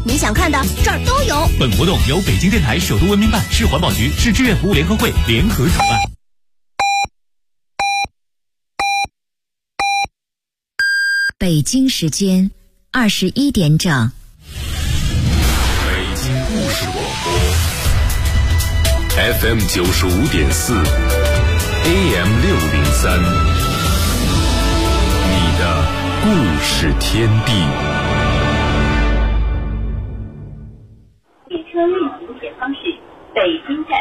你想看的这儿都有。 本活动由北京电台首都文明办、市环保局、市志愿服务联合会联合主办。 北京时间21点整。 北京故事广播 FM 95.4 AM 603，你的故事天地。 列车运行前方是北京站。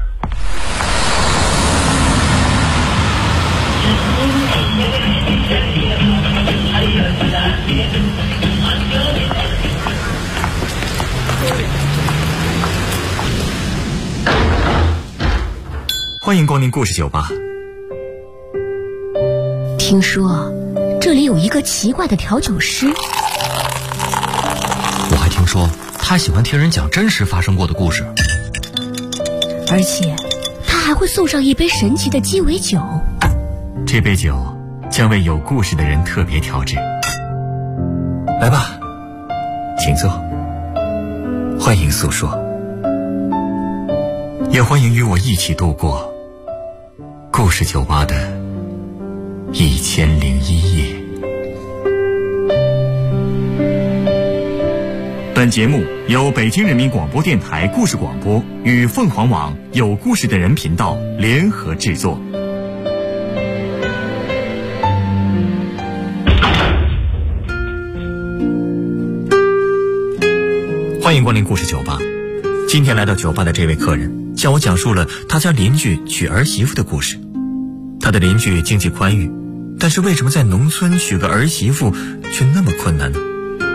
欢迎光临故事酒吧。 听说这里有一个奇怪的调酒师， 我还听说他喜欢听人讲真实发生过的故事， 而且他还会送上一杯神奇的鸡尾酒。 这杯酒将为有故事的人特别调制。来吧，请坐，欢迎诉说，也欢迎与我一起度过故事酒吧的1001夜。本节目由北京人民广播电台故事广播与凤凰网有故事的人频道联合制作。欢迎光临故事酒吧。今天来到酒吧的这位客人向我讲述了他家邻居娶儿媳妇的故事。他的邻居经济宽裕，但是为什么在农村娶个儿媳妇却那么困难呢？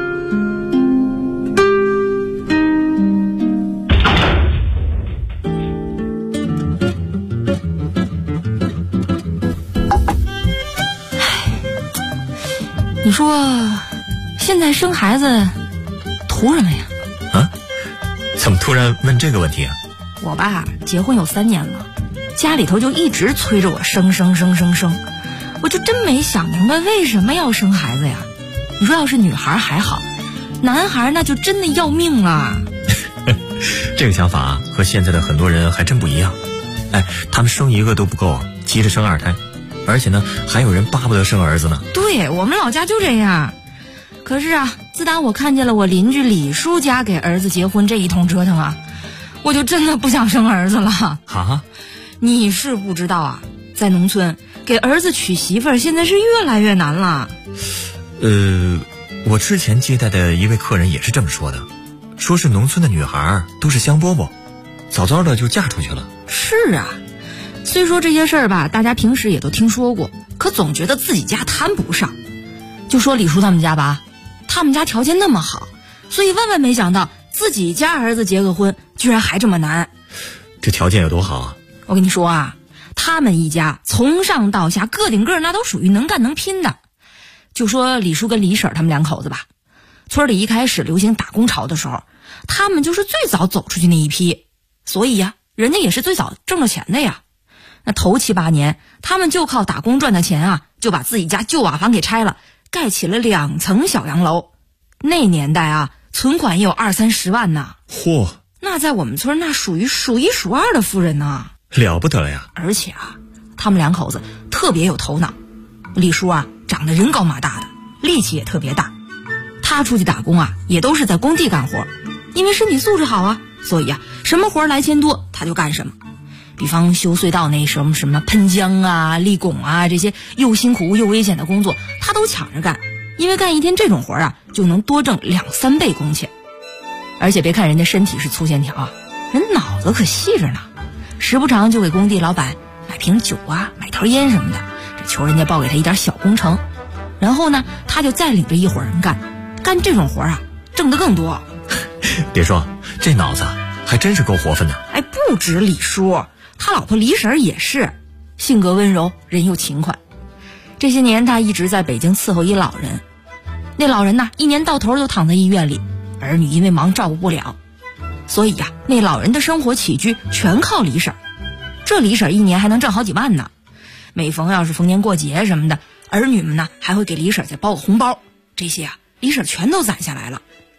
你说现在生孩子图什么呀？ 啊？怎么突然问这个问题啊？ 我吧结婚有3年了，家里头就一直催着我生，我就真没想明白为什么要生孩子呀。你说要是女孩还好，男孩那就真的要命了。 这个想法和现在的很多人还真不一样。他们生一个都不够，急着生2胎，而且呢还有人巴不得生儿子呢。 对，我们老家就这样。可是啊，自打我看见了我邻居李叔家给儿子结婚这一通折腾啊，我就真的不想生儿子了。 啊？ 你是不知道啊，在农村给儿子娶媳妇儿现在是越来越难了。 我之前接待的一位客人也是这么说的，说是农村的女孩都是香饽饽，早早的就嫁出去了。 是啊，虽说这些事儿吧大家平时也都听说过，可总觉得自己家谈不上。就说李叔他们家吧，他们家条件那么好，所以万万没想到自己家儿子结个婚居然还这么难。 这条件有多好啊？ 我跟你说啊，他们一家从上到下个顶个那都属于能干能拼的。就说李叔跟李婶他们2口子吧，村里一开始流行打工潮的时候，他们就是最早走出去那一批，所以呀人家也是最早挣了钱的呀。那头7、8年他们就靠打工赚的钱啊，就把自己家旧瓦房给拆了，盖起了2层小洋楼。那年代啊，存款也有20、30万呢。 嚯， 那在我们村那属于数1数2的富人呢， 了不得呀。 而且啊，他们2口子特别有头脑。李叔啊长得人高马大的，力气也特别大。他出去打工啊也都是在工地干活，因为身体素质好啊，所以啊什么活来钱多他就干什么。比方修隧道那什么喷浆啊、立拱啊，这些又辛苦又危险的工作他都抢着干，因为干一天这种活啊就能多挣2、3倍工钱。而且别看人家身体是粗线条啊，人脑子可细着呢，时不常就给工地老板买瓶酒啊、买条烟什么的，这求人家报给他一点小工程。然后呢他就再领着一伙人干这种活啊，挣得更多。 别说，这脑子还真是够活分的。 不止李叔，他老婆李婶也是，性格温柔，人又勤快。这些年他一直在北京伺候一老人，那老人呢一年到头都躺在医院里，儿女因为忙照顾不了，所以呀那老人的生活起居全靠李婶。这李婶一年还能挣好几万呢。每逢要是逢年过节什么的，儿女们呢还会给李婶再包个红包，这些啊李婶全都攒下来了。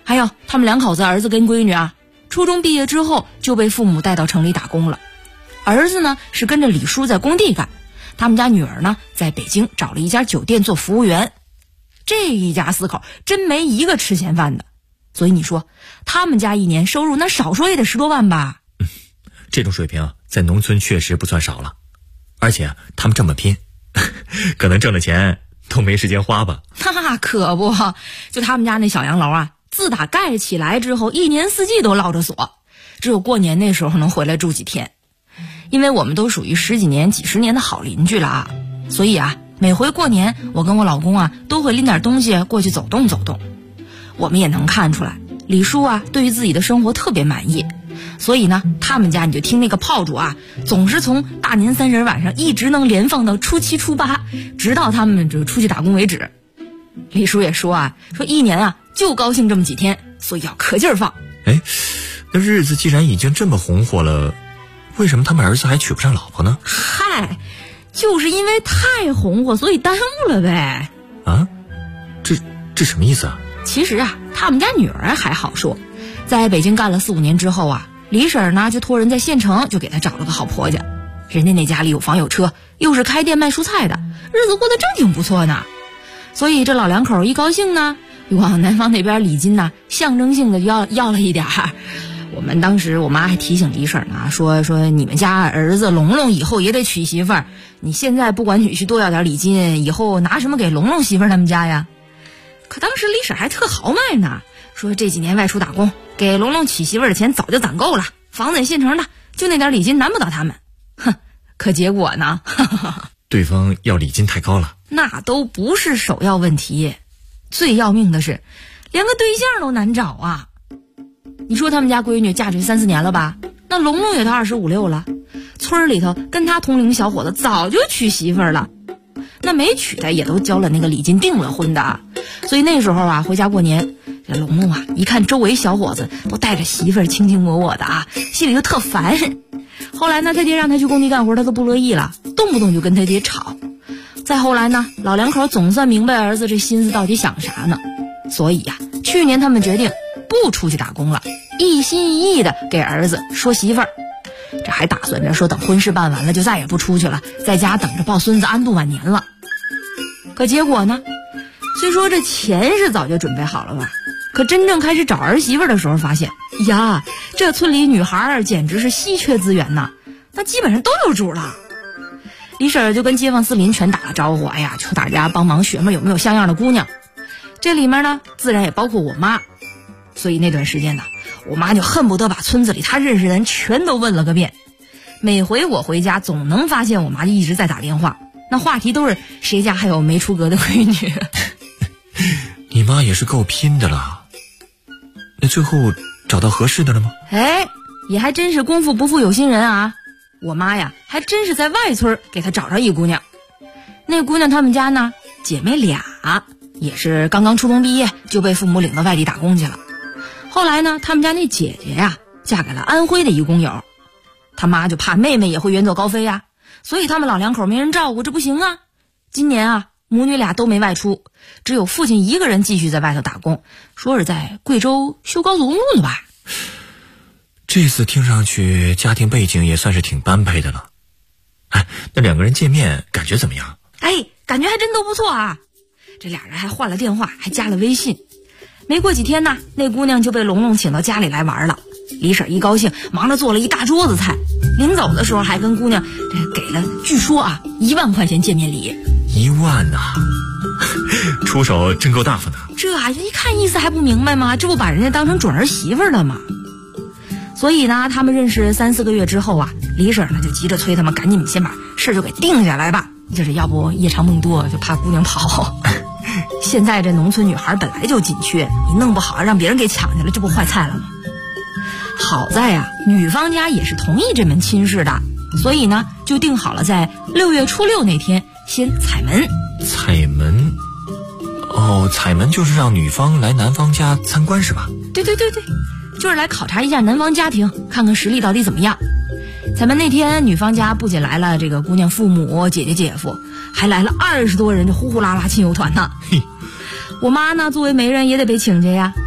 还有他们两口子儿子跟闺女啊，初中毕业之后就被父母带到城里打工了。儿子呢是跟着李叔在工地干，他们家女儿呢在北京找了一家酒店做服务员。这一家4口真没一个吃闲饭的，所以你说他们家一年收入那少说也得10多万吧。 这种水平在农村确实不算少了，而且他们这么拼，可能挣了钱都没时间花吧。 那可不，就他们家那小洋楼啊，自打盖起来之后一年四季都落着锁，只有过年那时候能回来住几天。因为我们都属于10几年几10年的好邻居了啊，所以啊每回过年我跟我老公啊都会拎点东西过去走动走动。我们也能看出来李叔啊对于自己的生活特别满意，所以呢他们家你就听那个炮竹啊总是从大年30晚上一直能连放到初7初8，直到他们就出去打工为止。李叔也说啊，说一年啊就高兴这么几天，所以要可劲儿放。 那日子既然已经这么红火了，为什么他们儿子还娶不上老婆呢？ 嗨，就是因为太红火，所以耽误了呗。 啊，这什么意思啊？ 其实啊，他们家女儿还好说，在北京干了4、5年之后啊，李婶呢就托人在县城就给她找了个好婆家，人家那家里有房有车，又是开店卖蔬菜的，日子过得正挺不错呢。所以这老两口一高兴呢，就往男方那边礼金呢象征性的要了一点儿。我们当时我妈还提醒李婶呢，说你们家儿子龙龙以后也得娶媳妇儿，你现在不管女婿多要点礼金，以后拿什么给龙龙媳妇儿他们家呀？可当时李婶还特豪迈呢，说这几年外出打工，给龙龙娶媳妇儿的钱早就攒够了，房子也现成的，就那点礼金难不倒他们。哼，可结果呢？ 对方要礼金太高了。 那都不是首要问题，最要命的是连个对象都难找啊。你说他们家闺女嫁出去3、4年了吧，那龙龙也都25、26了，村里头跟他同龄小伙子早就娶媳妇儿了，那没娶的也都交了那个礼金订了婚的。所以那时候啊回家过年，这龙龙啊一看周围小伙子都带着媳妇儿卿卿我我的啊，心里就特烦。后来呢他爹让他去工地干活，他都不乐意了，动不动就跟他爹吵。再后来呢老两口总算明白儿子这心思到底想啥呢，所以呀去年他们决定不出去打工了，一心一意的给儿子说媳妇儿。这还打算着说等婚事办完了就再也不出去了，在家等着抱孙子安度晚年了。可结果呢，虽说这钱是早就准备好了吧，可真正开始找儿媳妇的时候发现呀，这村里女孩简直是稀缺资源呐，那基本上都有主了。李婶就跟街坊四邻全打了招呼，哎呀，求大家帮忙学妹有没有像样的姑娘。这里面呢自然也包括我妈，所以那段时间呢我妈就恨不得把村子里她认识的人全都问了个遍。每回我回家总能发现我妈一直在打电话，那话题都是谁家还有没出阁的闺女。 你妈也是够拼的了，那最后找到合适的了吗？ 也还真是功夫不负有心人啊，我妈呀还真是在外村给她找着一姑娘。那姑娘他们家呢姐妹俩，也是刚刚初中毕业就被父母领到外地打工去了。后来呢他们家那姐姐呀嫁给了安徽的一工友，他妈就怕妹妹也会远走高飞呀，所以他们老两口没人照顾，这不行啊。今年啊母女俩都没外出，只有父亲一个人继续在外头打工，说是在贵州修高速公路呢吧。 这次听上去家庭背景也算是挺般配的了。那两个人见面感觉怎么样？ 感觉还真都不错啊。这俩人还换了电话，还加了微信。没过几天呢，那姑娘就被龙龙请到家里来玩了。李婶一高兴，忙着做了一大桌子菜，临走的时候还跟姑娘给了据说1万块钱见面礼。 1万呐，出手真够大方的。 这一看意思还不明白吗？这不把人家当成准儿媳妇了吗？所以呢他们认识3、4个月之后李婶呢就急着催他们赶紧先把事就给定下来吧，就是要不夜长梦多，就怕姑娘跑。现在这农村女孩本来就紧缺，你弄不好让别人给抢去了，这不坏菜了吗？好在女方家也是同意这门亲事的，所以呢就定好了在6月初6那天先采门。 采门？采门就是让女方来男方家参观是吧？ 对，就是来考察一下男方家庭，看看实力到底怎么样。采门那天女方家不仅来了这个姑娘父母、姐姐、姐夫，还来了20多人，这呼呼啦啦亲友团呢。我妈呢作为媒人也得被请去呀。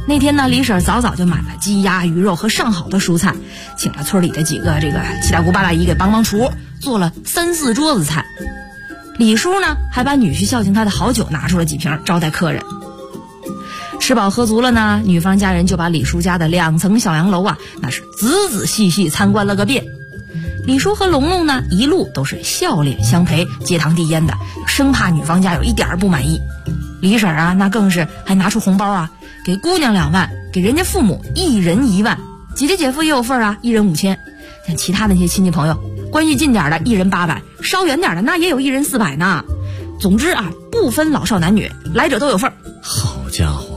那天呢，李婶早早就买了鸡鸭鱼肉和上好的蔬菜，请了村里的几个七大姑八大姨给帮厨，做了3、4桌子菜。李叔呢，还把女婿孝敬他的好酒拿出了几瓶招待客人。吃饱喝足了呢，女方家人就把李叔家的2层小洋楼啊，那是仔仔细细参观了个遍。李叔和龙龙呢，一路都是笑脸相陪，接堂递烟的，生怕女方家有一点不满意。李婶啊，那更是还拿出红包啊，给姑娘2万，给人家父母1人1万，姐姐姐夫也有份啊，1人5000。像其他那些亲戚朋友，关系近点的1人800，稍远点的那也有1人400呢。总之啊，不分老少男女，来者都有份。 好家伙！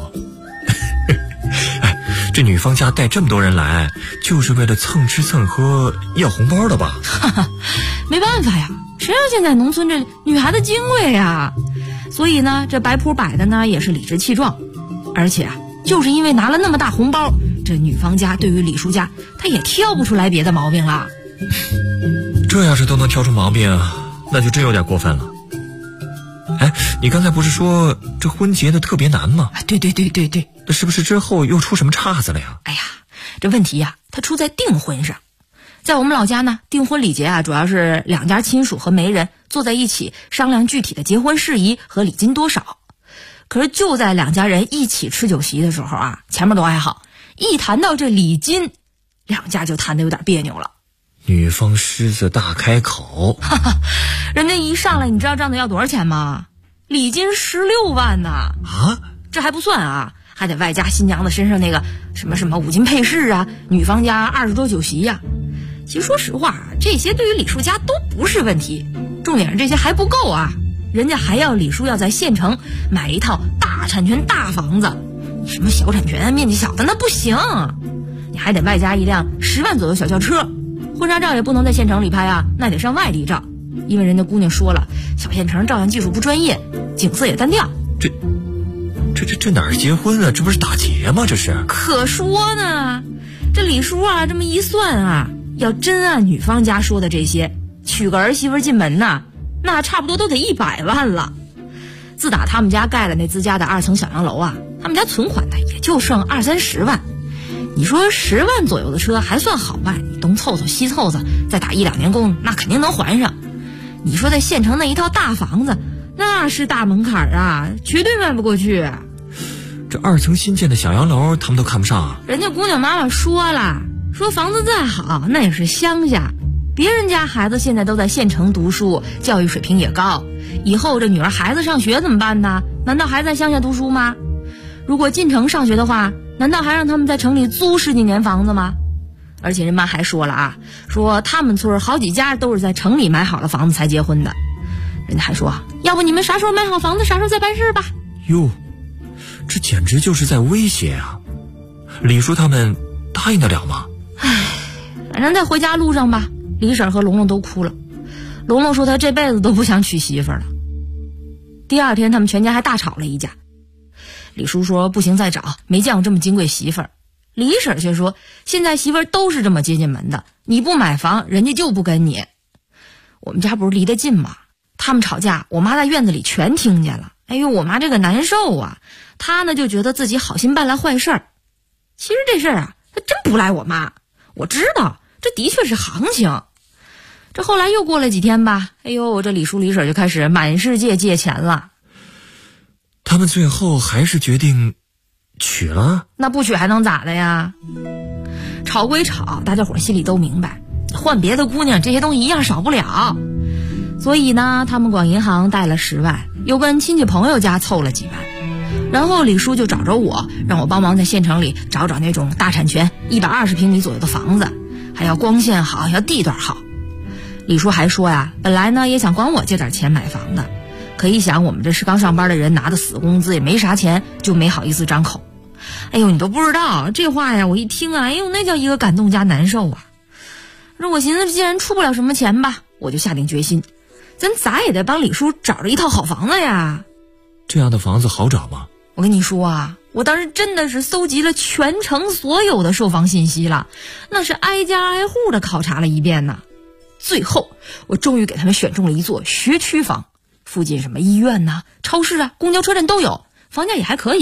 这女方家带这么多人来，就是为了蹭吃蹭喝要红包的吧？ 没办法呀，谁让现在农村这女孩子金贵呀？所以呢，这摆谱摆的呢也是理直气壮。而且啊，就是因为拿了那么大红包，这女方家对于李叔家，她也挑不出来别的毛病了。 这要是都能挑出毛病，那就真有点过分了。哎，你刚才不是说这婚结的特别难吗？ 对， 那是不是之后又出什么岔子了呀？ 哎呀，这问题呀，它出在订婚上。在我们老家呢，订婚礼节啊，主要是2家亲属和媒人坐在一起商量具体的结婚事宜和礼金多少。可是就在2家人一起吃酒席的时候啊，前面都还好，一谈到这礼金，2家就谈得有点别扭了。 女方狮子大开口， 人家一上来，你知道账子要多少钱吗？礼金16万呢！ 啊， 这还不算啊，还得外加新娘子身上那个什么五金配饰啊，女方家20桌酒席呀。其实说实话，这些对于李叔家都不是问题，重点是这些还不够啊，人家还要李叔要在县城买一套大产权大房子，什么小产权面积小的那不行，你还得外加一辆10万左右小轿车。婚纱照也不能在县城里拍啊，那得上外地照，因为人家姑娘说了，小县城照相技术不专业，景色也单调。 这哪儿结婚啊？这不是打劫吗？这是。 可说呢，这李叔啊，这么一算啊，要真按女方家说的这些，娶个儿媳妇进门呐，那差不多都得100万了。自打他们家盖了那自家的2层小洋楼啊，他们家存款呢也就剩20-30万。你说10万左右的车还算好办，你东凑凑西凑凑，再打1-2年工，那肯定能还上。你说在县城那一套大房子，那是大门槛啊，绝对迈不过去。 这2层新建的小洋楼，他们都看不上啊。 人家姑娘妈妈说了，说房子再好，那也是乡下，别人家孩子现在都在县城读书，教育水平也高，以后这女儿孩子上学怎么办呢？难道还在乡下读书吗？如果进城上学的话，难道还让他们在城里租10几年房子吗？而且人妈还说了啊，说他们村好几家都是在城里买好了房子才结婚的。人家还说，要不你们啥时候买好房子啥时候再办事吧。 哟，这简直就是在威胁啊！李叔他们答应得了吗？ 唉，反正在回家路上吧，李婶和龙龙都哭了。龙龙说他这辈子都不想娶媳妇了。第2天他们全家还大吵了一架。李叔说不行再找，没见过这么金贵媳妇儿。李婶却说现在媳妇儿都是这么接近门的，你不买房人家就不跟你。我们家不是离得近吗？他们吵架我妈在院子里全听见了。哎呦，我妈这个难受啊，她呢就觉得自己好心办了坏事儿。其实这事儿啊，她真不赖我妈，我知道这的确是行情。这后来又过了几天吧，哎呦，我这李叔李婶就开始满世界借钱了。 他们最后还是决定娶了？ 那不娶还能咋的呀？吵归吵，大家伙心里都明白，换别的姑娘这些东西一样少不了。所以呢，他们管银行贷了10万，又跟亲戚朋友家凑了几万，然后李叔就找着我，让我帮忙在县城里找那种大产权120平米左右的房子，还要光线好，要地段好。李叔还说呀，本来呢也想管我借点钱买房的，可一想我们这是刚上班的人，拿的死工资也没啥钱，就没好意思张口。哎呦，你都不知道这话呀，我一听啊，哎呦，那叫一个感动加难受啊。说我寻思既然出不了什么钱吧，我就下定决心，咱咋也得帮李叔找着一套好房子呀。 这样的房子好找吗？ 我跟你说啊，我当时真的是搜集了全城所有的售房信息了，那是挨家挨户的考察了一遍呢。最后我终于给他们选中了一座学区房，附近什么医院呐、超市啊、公交车站都有，房价也还可以。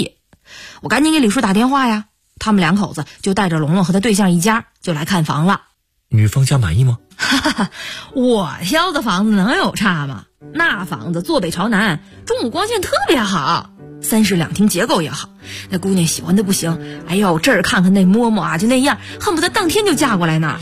我赶紧给李叔打电话呀，他们两口子就带着龙龙和他对象一家就来看房了。 女方家满意吗？ 我挑的房子能有差吗？那房子坐北朝南，中午光线特别好，3室2厅结构也好，那姑娘喜欢的不行。哎呦，这儿看看那摸摸啊，就那样，恨不得当天就嫁过来呢。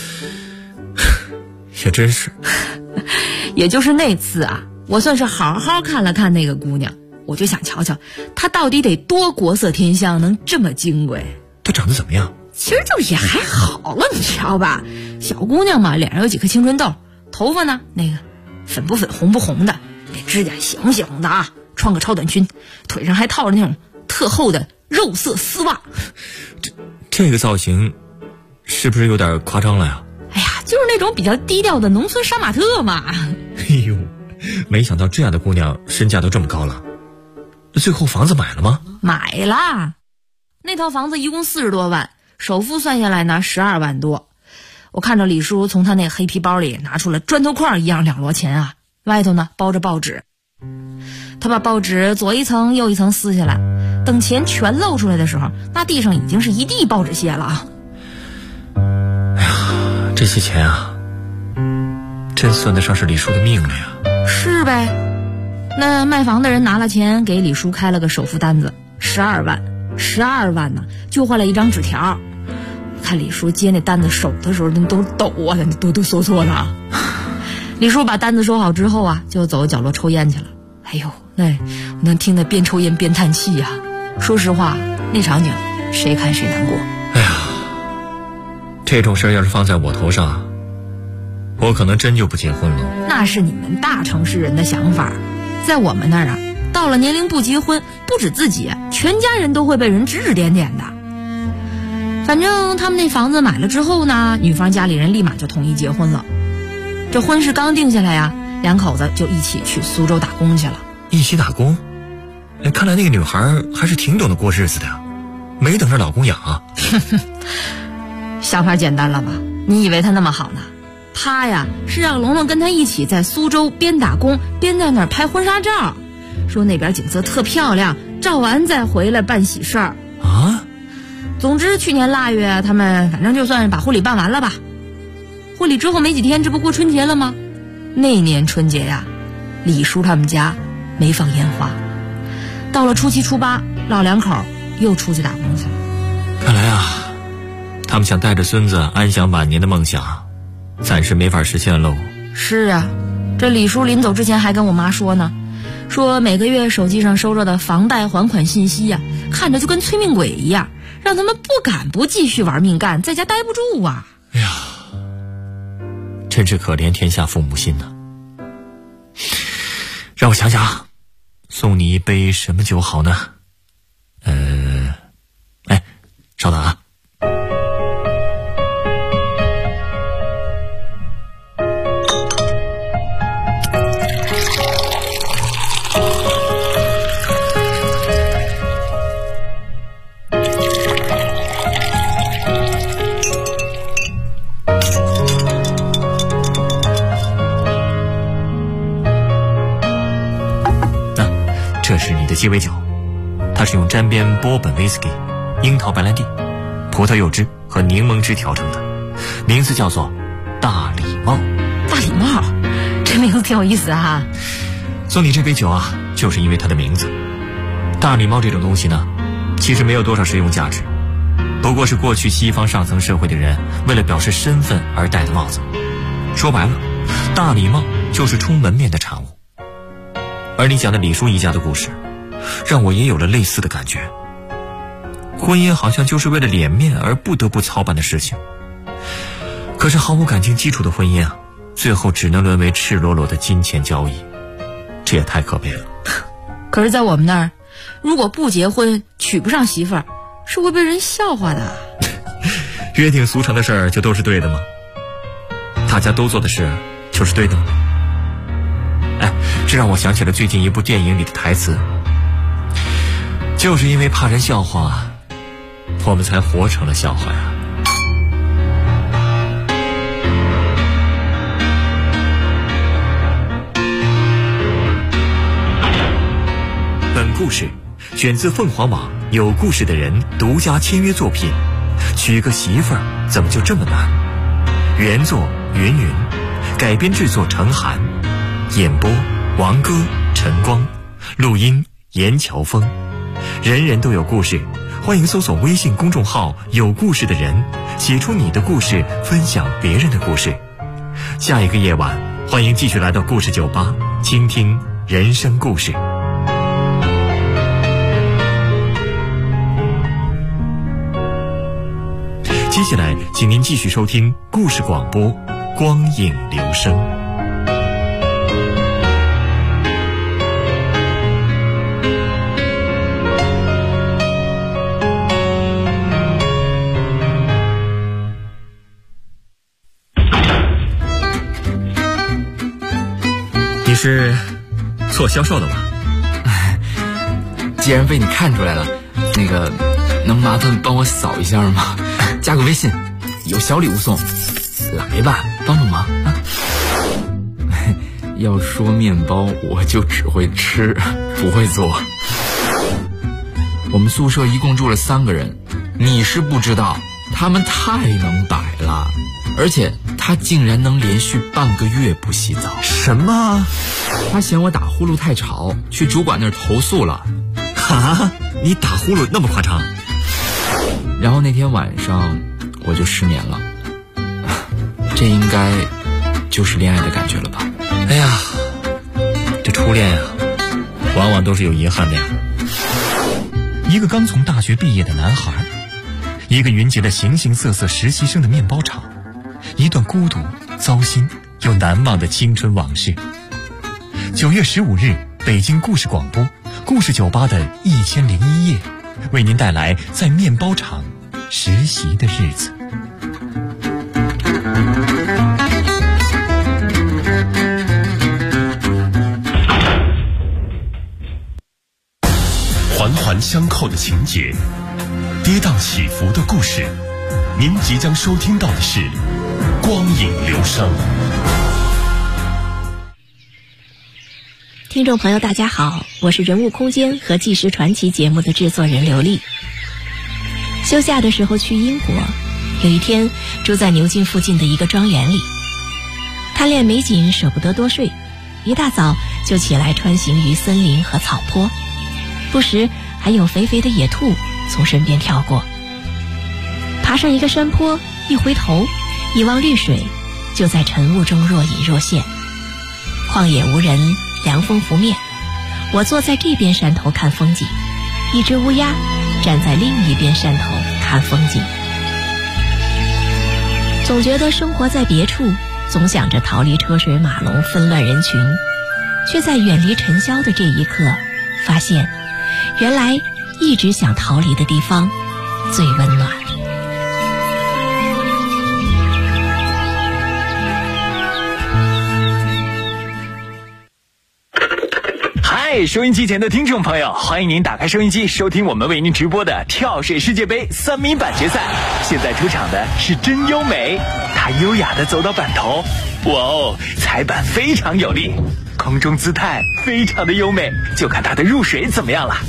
也真是。 也就是那次啊，我算是好好看了看那个姑娘，我就想瞧瞧她到底得多国色天香，能这么金贵。 她长得怎么样？ 其实就也还好了，你知道吧？小姑娘嘛，脸上有几颗青春痘，头发呢那个粉不粉红不红的，那指甲醒醒的啊，穿个超短裙，腿上还套着那种特厚的肉色丝袜。 这个造型是不是有点夸张了呀？ 哎呀，就是那种比较低调的农村杀马特嘛。 哎呦，没想到这样的姑娘身价都这么高了。最后房子买了吗？ 买了，那套房子一共40多万，首付算下来呢12万多。我看着李叔从他那黑皮包里拿出了砖头块一样2摞钱啊，外头呢包着报纸。他把报纸左一层右一层撕下来，等钱全露出来的时候，那地上已经是一地报纸屑了啊。 哎呀，这些钱啊，真算得上是李叔的命了呀。 是呗。那卖房的人拿了钱给李叔开了个首付单子，12万，12万呢就换了一张纸条。看李叔接那单子手的时候，那都抖啊，那哆哆嗦嗦的。李叔把单子收好之后啊，就走角落抽烟去了。哎呦，我能听得边抽烟边叹气呀。说实话，那场景谁看谁难过。 哎呀，这种事儿要是放在我头上，我可能真就不结婚了。 那是你们大城市人的想法，在我们那儿啊，到了年龄不结婚，不止自己，全家人都会被人指指点点的。反正他们那房子买了之后呢，女方家里人立马就同意结婚了。这婚事刚定下来呀，两口子就一起去苏州打工去了。 一起打工？看来那个女孩还是挺懂得过日子的呀，没等着老公养啊。 想法简单了吧？你以为他那么好呢？他呀是让龙龙跟他一起在苏州边打工边在那儿拍婚纱照，说那边景色特漂亮，照完再回来办喜事儿啊。 总之去年腊月他们反正就算把婚礼办完了吧。婚礼之后没几天，这不过春节了吗？那年春节呀，李叔他们家没放烟花。到了初7、初8，老两口又出去打工去了。 看来啊，他们想带着孙子安享晚年的梦想暂时没法实现喽。 是啊，这李叔临走之前还跟我妈说呢，说每个月手机上收着的房贷还款信息呀，看着就跟催命鬼一样，让他们不敢不继续玩命干，在家待不住啊。 哎呀，真是可怜天下父母心呐。让我想想，送你一杯什么酒好呢？稍等啊。这是你的鸡尾酒，它是用沾边波本威士忌、樱桃白兰地、葡萄柚汁和柠檬汁调成的，名字叫做大礼帽。 大礼帽，这名字挺有意思啊。 送你这杯酒啊，就是因为它的名字。大礼帽这种东西呢，其实没有多少实用价值，不过是过去西方上层社会的人为了表示身份而戴的帽子。说白了，大礼帽就是出门面的产物。而你讲的李叔一家的故事，让我也有了类似的感觉。婚姻好像就是为了脸面而不得不操办的事情，可是毫无感情基础的婚姻啊，最后只能沦为赤裸裸的金钱交易，这也太可悲了。 可是在我们那儿，如果不结婚娶不上媳妇儿，是会被人笑话的。 约定俗成的事儿就都是对的吗？大家都做的事就是对的吗？这让我想起了最近一部电影里的台词，就是因为怕人笑话，我们才活成了笑话呀。本故事选自凤凰网有故事的人独家签约作品，娶个媳妇儿怎么就这么难？原作云云，改编制作程涵，演播王歌、陈光，录音严乔峰。人人都有故事，欢迎搜索微信公众号有故事的人，写出你的故事，分享别人的故事。下一个夜晚，欢迎继续来到故事酒吧，倾听人生故事。接下来请您继续收听故事广播《光影留声》。你是做销售的吧？ 既然被你看出来了，能麻烦帮我扫一下吗？加个微信，有小礼物送，来吧，帮帮忙啊！要说面包，我就只会吃，不会做。我们宿舍一共住了3个人，你是不知道，他们太能摆了，而且他竟然能连续半个月不洗澡。 什么？ 他嫌我打呼噜太吵，去主管那儿投诉了。 啊？你打呼噜那么夸张？ 然后那天晚上我就失眠了，这应该就是恋爱的感觉了吧？ 哎呀，这初恋呀，往往都是有遗憾的呀。一个刚从大学毕业的男孩，一个云集了形形色色实习生的面包厂，一段孤独、糟心又难忘的青春往事。9月15日，北京故事广播故事酒吧的1001夜，为您带来在面包厂实习的日子。 环环相扣的情节，跌宕起伏的故事，您即将收听到的是光影留声。 听众朋友大家好，我是人物空间和纪实传奇节目的制作人刘丽。休假的时候去英国，有一天住在牛津附近的一个庄园里，贪恋美景舍不得多睡，一大早就起来穿行于森林和草坡，不时还有肥肥的野兔从身边跳过。爬上一个山坡，一回头一望绿水，就在晨雾中若隐若现。旷野无人，凉风拂面，我坐在这边山头看风景，一只乌鸦站在另一边山头看风景。总觉得生活在别处，总想着逃离车水马龙纷乱人群，却在远离尘嚣的这一刻，发现原来一直想逃离的地方最温暖。 嗨，收音机前的听众朋友，欢迎您打开收音机，收听我们为您直播的跳水世界杯3米板决赛。现在出场的是真优美，她优雅地走到板头，哇哦，踩板非常有力，空中姿态非常的优美，就看她的入水怎么样了。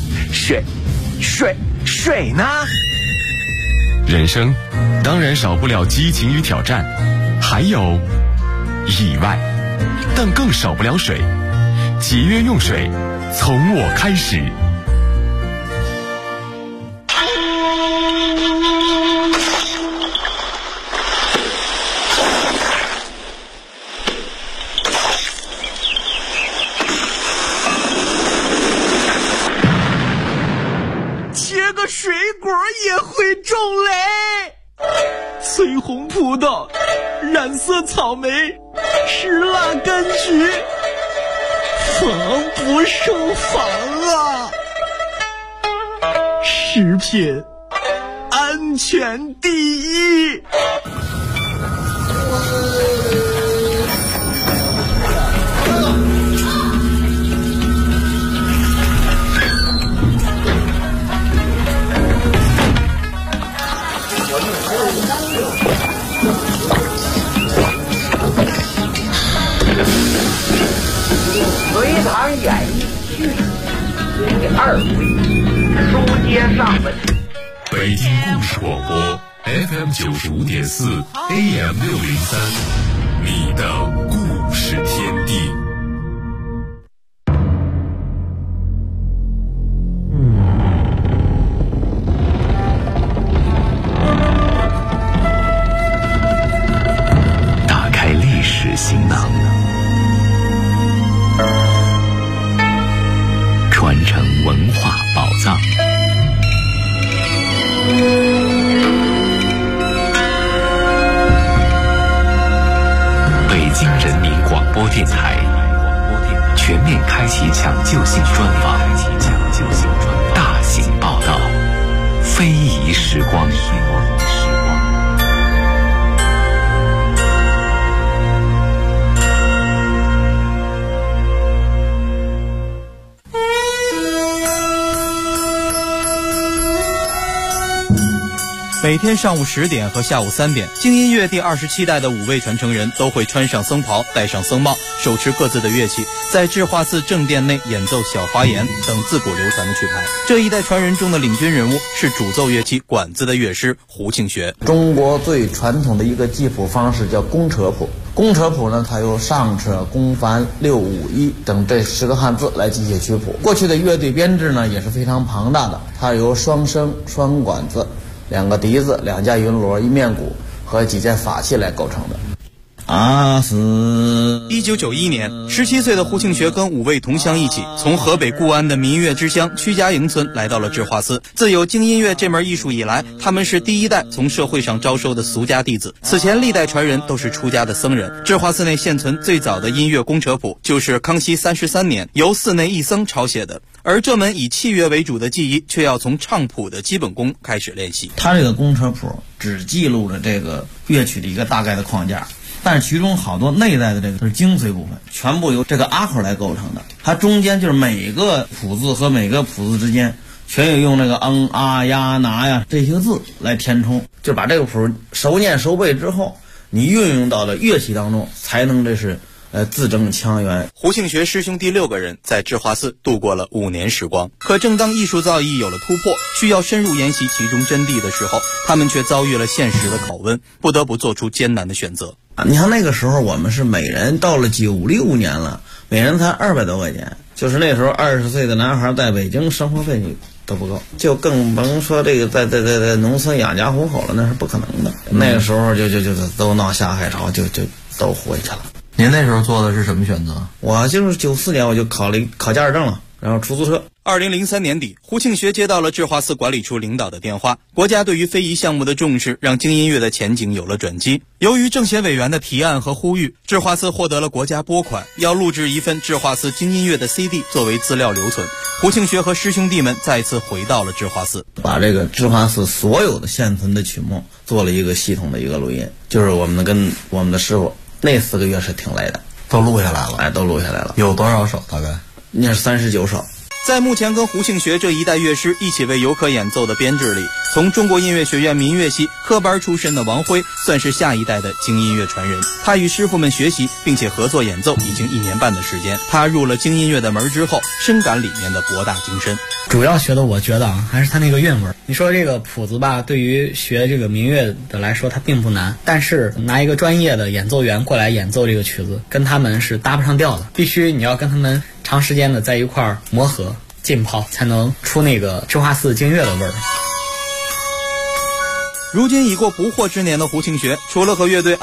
水呢？ 人生当然少不了激情与挑战，还有意外，但更少不了水。节约用水，从我开始。 切个水果也会中雷，翠红葡萄，染色草莓，石蜡柑橘，防不胜防啊！食品安全第一。 隋唐演义续2回， 书接上文。 北京故事广播 FM95.4 AM603，你的故事天地。 打开历史行囊，传承文化宝藏。北京人民广播电台全面开启抢救性专访，大型报道，非遗时光。 每天上午10点和下午3点，京音乐第27代的5位传承人都会穿上僧袍，戴上僧帽，手持各自的乐器，在智化寺正殿内演奏小花言等自古流传的曲牌。这一代传人中的领军人物是主奏乐器管子的乐师胡庆学。 中国最传统的一个记谱方式叫公车谱。公车谱呢，它由上车、公繁、六五一等这10个汉字来机械曲谱。过去的乐队编制呢也是非常庞大的，它由双笙、双管子、2个笛子、2架云锣、1面鼓和几件法器来构成的。 1991年，17岁的胡庆学跟5位同乡一起，从河北固安的民乐之乡曲家营村来到了智化寺。自有京音乐这门艺术以来，他们是第一代从社会上招收的俗家弟子。此前历代传人都是出家的僧人。智化寺内现存最早的音乐公车谱，就是康熙33年由寺内一僧抄写的。而这门以器乐为主的技艺，却要从唱谱的基本功开始练习。 他这个公车谱只记录了这个乐曲的一个大概的框架，但是其中好多内在的这个是精髓部分，全部由这个阿口来构成的。它中间就是每个谱字和每个谱字之间全有用那个啊呀拿呀这些字来填充，就把这个谱熟念熟背之后，你运用到了乐器当中，才能这是自证腔圆。 胡庆学师兄弟6个人在智化寺度过了5年时光。可正当艺术造诣有了突破，需要深入研习其中真谛的时候，他们却遭遇了现实的拷问，不得不做出艰难的选择。 你看那个时候我们是每人到了96年了，每人才200多块钱，就是那时候20岁的男孩在北京生活费你都不够，就更甭说这个在农村养家糊口了，那是不可能的。那个时候就都闹下海潮，就都回去了。 您那时候做的是什么选择？ 我就是94年我就考驾驶证了，然后出租车。 2003年底，胡庆学接到了智化寺管理处领导的电话，国家对于非遗项目的重视让京音乐的前景有了转机。由于政协委员的提案和呼吁，智化寺获得了国家拨款，要录制一份智化寺京音乐的 CD 作为资料留存。胡庆学和师兄弟们再次回到了智化寺， 把这个智化寺所有的现存的曲目做了一个系统的一个录音，就是我们跟我们的师傅那4个月是挺累的， 都录下来了。 都录下来了。 有多少首？大概那是39首。 在目前跟胡庆学这一代乐师一起为游客演奏的编制里，从中国音乐学院民乐系科班出身的王辉算是下一代的京音乐传人。他与师傅们学习并且合作演奏已经1年半的时间。他入了京音乐的门之后，深感里面的博大精深。 主要学的我觉得还是他那个韵味。你说这个谱子吧，对于学这个民乐的来说它并不难，但是拿一个专业的演奏员过来演奏这个曲子，跟他们是搭不上调的。必须你要跟他们长时间的在一块儿磨合浸泡，才能出那个智化寺京乐的味儿。 如今已过不惑之年的胡庆学，除了和乐队